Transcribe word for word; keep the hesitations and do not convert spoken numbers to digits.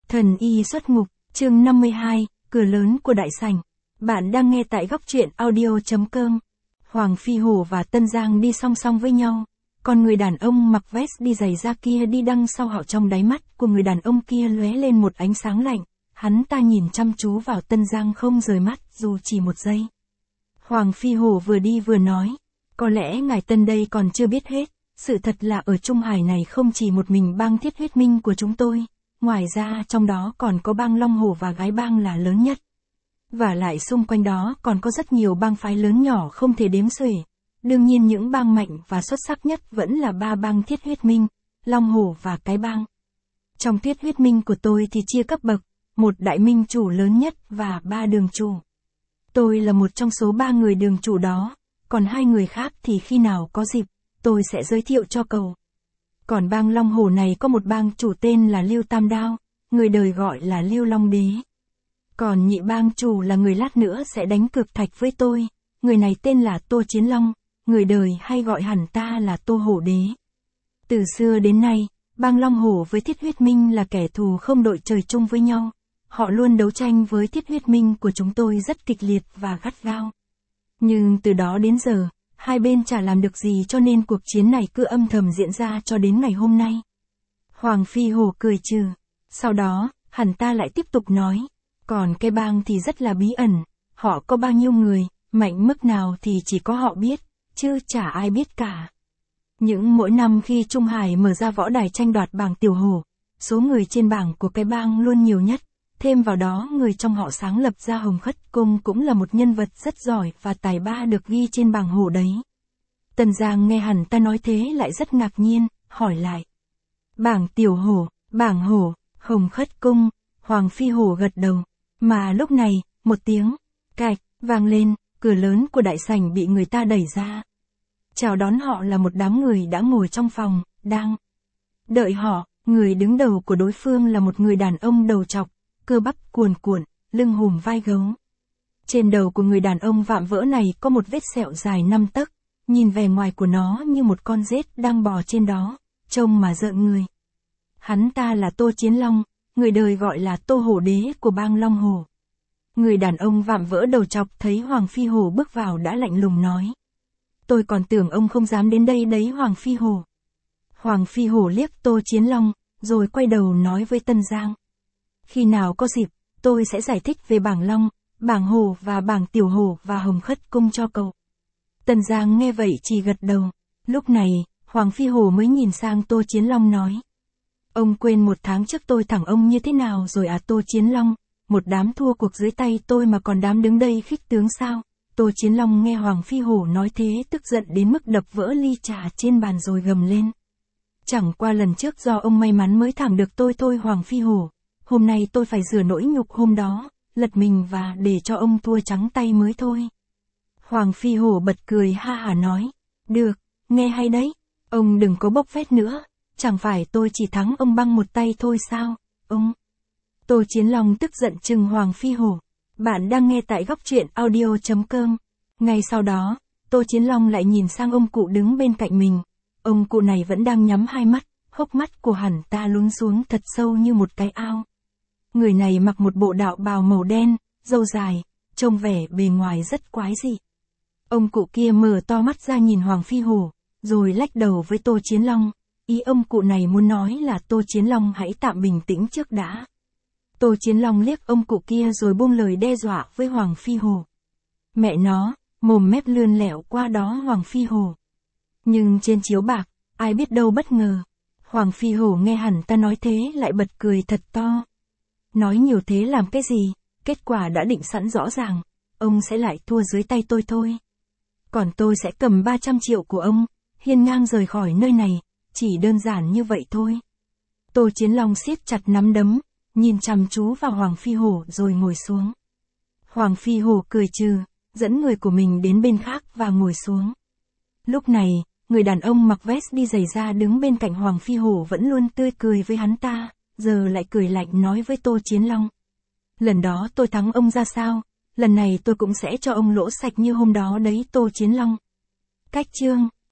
Thần y xuất ngục, chương năm mươi hai, cửa lớn của đại sảnh. Bạn đang nghe tại góc truyện audio.com. Hoàng Phi Hổ và Tân Giang đi song song với nhau. Còn người đàn ông mặc vest đi giày da kia đi đằng sau họ, trong đáy mắt của người đàn ông kia lóe lên một ánh sáng lạnh. Hắn ta nhìn chăm chú vào Tân Giang không rời mắt dù chỉ một giây. Hoàng Phi Hổ vừa đi vừa nói. Có lẽ ngài Tân đây còn chưa biết hết. Sự thật là ở Trung Hải này không chỉ một mình bang Thiết Huyết Minh của chúng tôi. Ngoài ra trong đó còn có bang Long Hổ và Gái Bang là lớn nhất. Và lại xung quanh đó còn có rất nhiều bang phái lớn nhỏ không thể đếm xuể. Đương nhiên những bang mạnh và xuất sắc nhất vẫn là ba bang Thiết Huyết Minh, Long Hổ và Cái Bang. Trong Thiết Huyết Minh của tôi thì chia cấp bậc, một đại minh chủ lớn nhất và ba đường chủ. Tôi là một trong số ba người đường chủ đó, còn hai người khác thì khi nào có dịp, tôi sẽ giới thiệu cho cậu. Còn bang Long Hổ này có một bang chủ tên là Lưu Tam Đao, người đời gọi là Lưu Long Đế. Còn nhị bang chủ là người lát nữa sẽ đánh cược thạch với tôi, người này tên là Tô Chiến Long, người đời hay gọi hẳn ta là Tô Hổ Đế. Từ xưa đến nay, bang Long Hổ với Thiết Huyết Minh là kẻ thù không đội trời chung với nhau. Họ luôn đấu tranh với Thiết Huyết Minh của chúng tôi rất kịch liệt và gắt gao. Nhưng từ đó đến giờ, hai bên chả làm được gì cho nên cuộc chiến này cứ âm thầm diễn ra cho đến ngày hôm nay. Hoàng Phi Hổ cười trừ. Sau đó, hắn ta lại tiếp tục nói. Còn cái bang thì rất là bí ẩn. Họ có bao nhiêu người, mạnh mức nào thì chỉ có họ biết, chứ chả ai biết cả. Những mỗi năm khi Trung Hải mở ra võ đài tranh đoạt bảng tiểu hổ, số người trên bảng của cái bang luôn nhiều nhất. Thêm vào đó người trong họ sáng lập ra Hồng Khất Cung cũng là một nhân vật rất giỏi và tài ba được ghi trên bảng hổ đấy. Tần Giang nghe hẳn ta nói thế lại rất ngạc nhiên, hỏi lại. Bảng tiểu hổ, bảng hổ, Hồng Khất Cung, Hoàng Phi Hổ gật đầu. Mà lúc này, một tiếng, cạch, vang lên, cửa lớn của đại sảnh bị người ta đẩy ra. Chào đón họ là một đám người đã ngồi trong phòng, đang đợi họ. Người đứng đầu của đối phương là một người đàn ông đầu trọc, cơ bắp cuồn cuộn, lưng hùm vai gấu. Trên đầu của người đàn ông vạm vỡ này có một vết sẹo dài năm tấc, nhìn vẻ ngoài của nó như một con rết đang bò trên đó, trông mà rợn người. Hắn ta là Tô Chiến Long, người đời gọi là Tô Hổ Đế của bang Long Hổ. Người đàn ông vạm vỡ đầu trọc thấy Hoàng Phi Hổ bước vào đã lạnh lùng nói. Tôi còn tưởng ông không dám đến đây đấy Hoàng Phi Hổ. Hoàng Phi Hổ liếc Tô Chiến Long, rồi quay đầu nói với Tân Giang. Khi nào có dịp, tôi sẽ giải thích về bảng Long, bảng Hổ và bảng Tiểu Hổ và Hồng Khất Cung cho cậu. Tân Giang nghe vậy chỉ gật đầu. Lúc này, Hoàng Phi Hổ mới nhìn sang Tô Chiến Long nói. Ông quên một tháng trước tôi thẳng ông như thế nào rồi à Tô Chiến Long, một đám thua cuộc dưới tay tôi mà còn dám đứng đây khích tướng sao? Tô Chiến Long nghe Hoàng Phi Hổ nói thế tức giận đến mức đập vỡ ly trà trên bàn rồi gầm lên. Chẳng qua lần trước do ông may mắn mới thẳng được tôi thôi Hoàng Phi Hổ. Hôm nay tôi phải rửa nỗi nhục hôm đó, lật mình và để cho ông thua trắng tay mới thôi. Hoàng Phi Hổ bật cười ha hả nói. Được, nghe hay đấy. Ông đừng có bốc phét nữa. Chẳng phải tôi chỉ thắng ông băng một tay thôi sao, ông? Tô Chiến Long tức giận trừng Hoàng Phi Hổ. Bạn đang nghe tại góc truyện audio.com. Ngay sau đó, Tô Chiến Long lại nhìn sang ông cụ đứng bên cạnh mình. Ông cụ này vẫn đang nhắm hai mắt, hốc mắt của hắn ta lún xuống thật sâu như một cái ao. Người này mặc một bộ đạo bào màu đen, râu dài, trông vẻ bề ngoài rất quái dị. Ông cụ kia mở to mắt ra nhìn Hoàng Phi Hổ, rồi lách đầu với Tô Chiến Long. Ý ông cụ này muốn nói là Tô Chiến Long hãy tạm bình tĩnh trước đã. Tô Chiến Long liếc ông cụ kia rồi buông lời đe dọa với Hoàng Phi Hổ. Mẹ nó, mồm mép lươn lẹo qua đó Hoàng Phi Hổ. Nhưng trên chiếu bạc, ai biết đâu bất ngờ. Hoàng Phi Hổ nghe hẳn ta nói thế lại bật cười thật to. Nói nhiều thế làm cái gì, kết quả đã định sẵn rõ ràng, ông sẽ lại thua dưới tay tôi thôi. Còn tôi sẽ cầm ba trăm triệu của ông, hiên ngang rời khỏi nơi này, chỉ đơn giản như vậy thôi. Tô Chiến Long siết chặt nắm đấm, nhìn chăm chú vào Hoàng Phi Hổ rồi ngồi xuống. Hoàng Phi Hổ cười trừ, dẫn người của mình đến bên khác và ngồi xuống. Lúc này, người đàn ông mặc vest đi giày da đứng bên cạnh Hoàng Phi Hổ vẫn luôn tươi cười với hắn ta, giờ lại cười lạnh nói với Tô Chiến Long. Lần đó tôi thắng ông ra sao, lần này tôi cũng sẽ cho ông lỗ sạch như hôm đó đấy Tô Chiến Long. Cách chương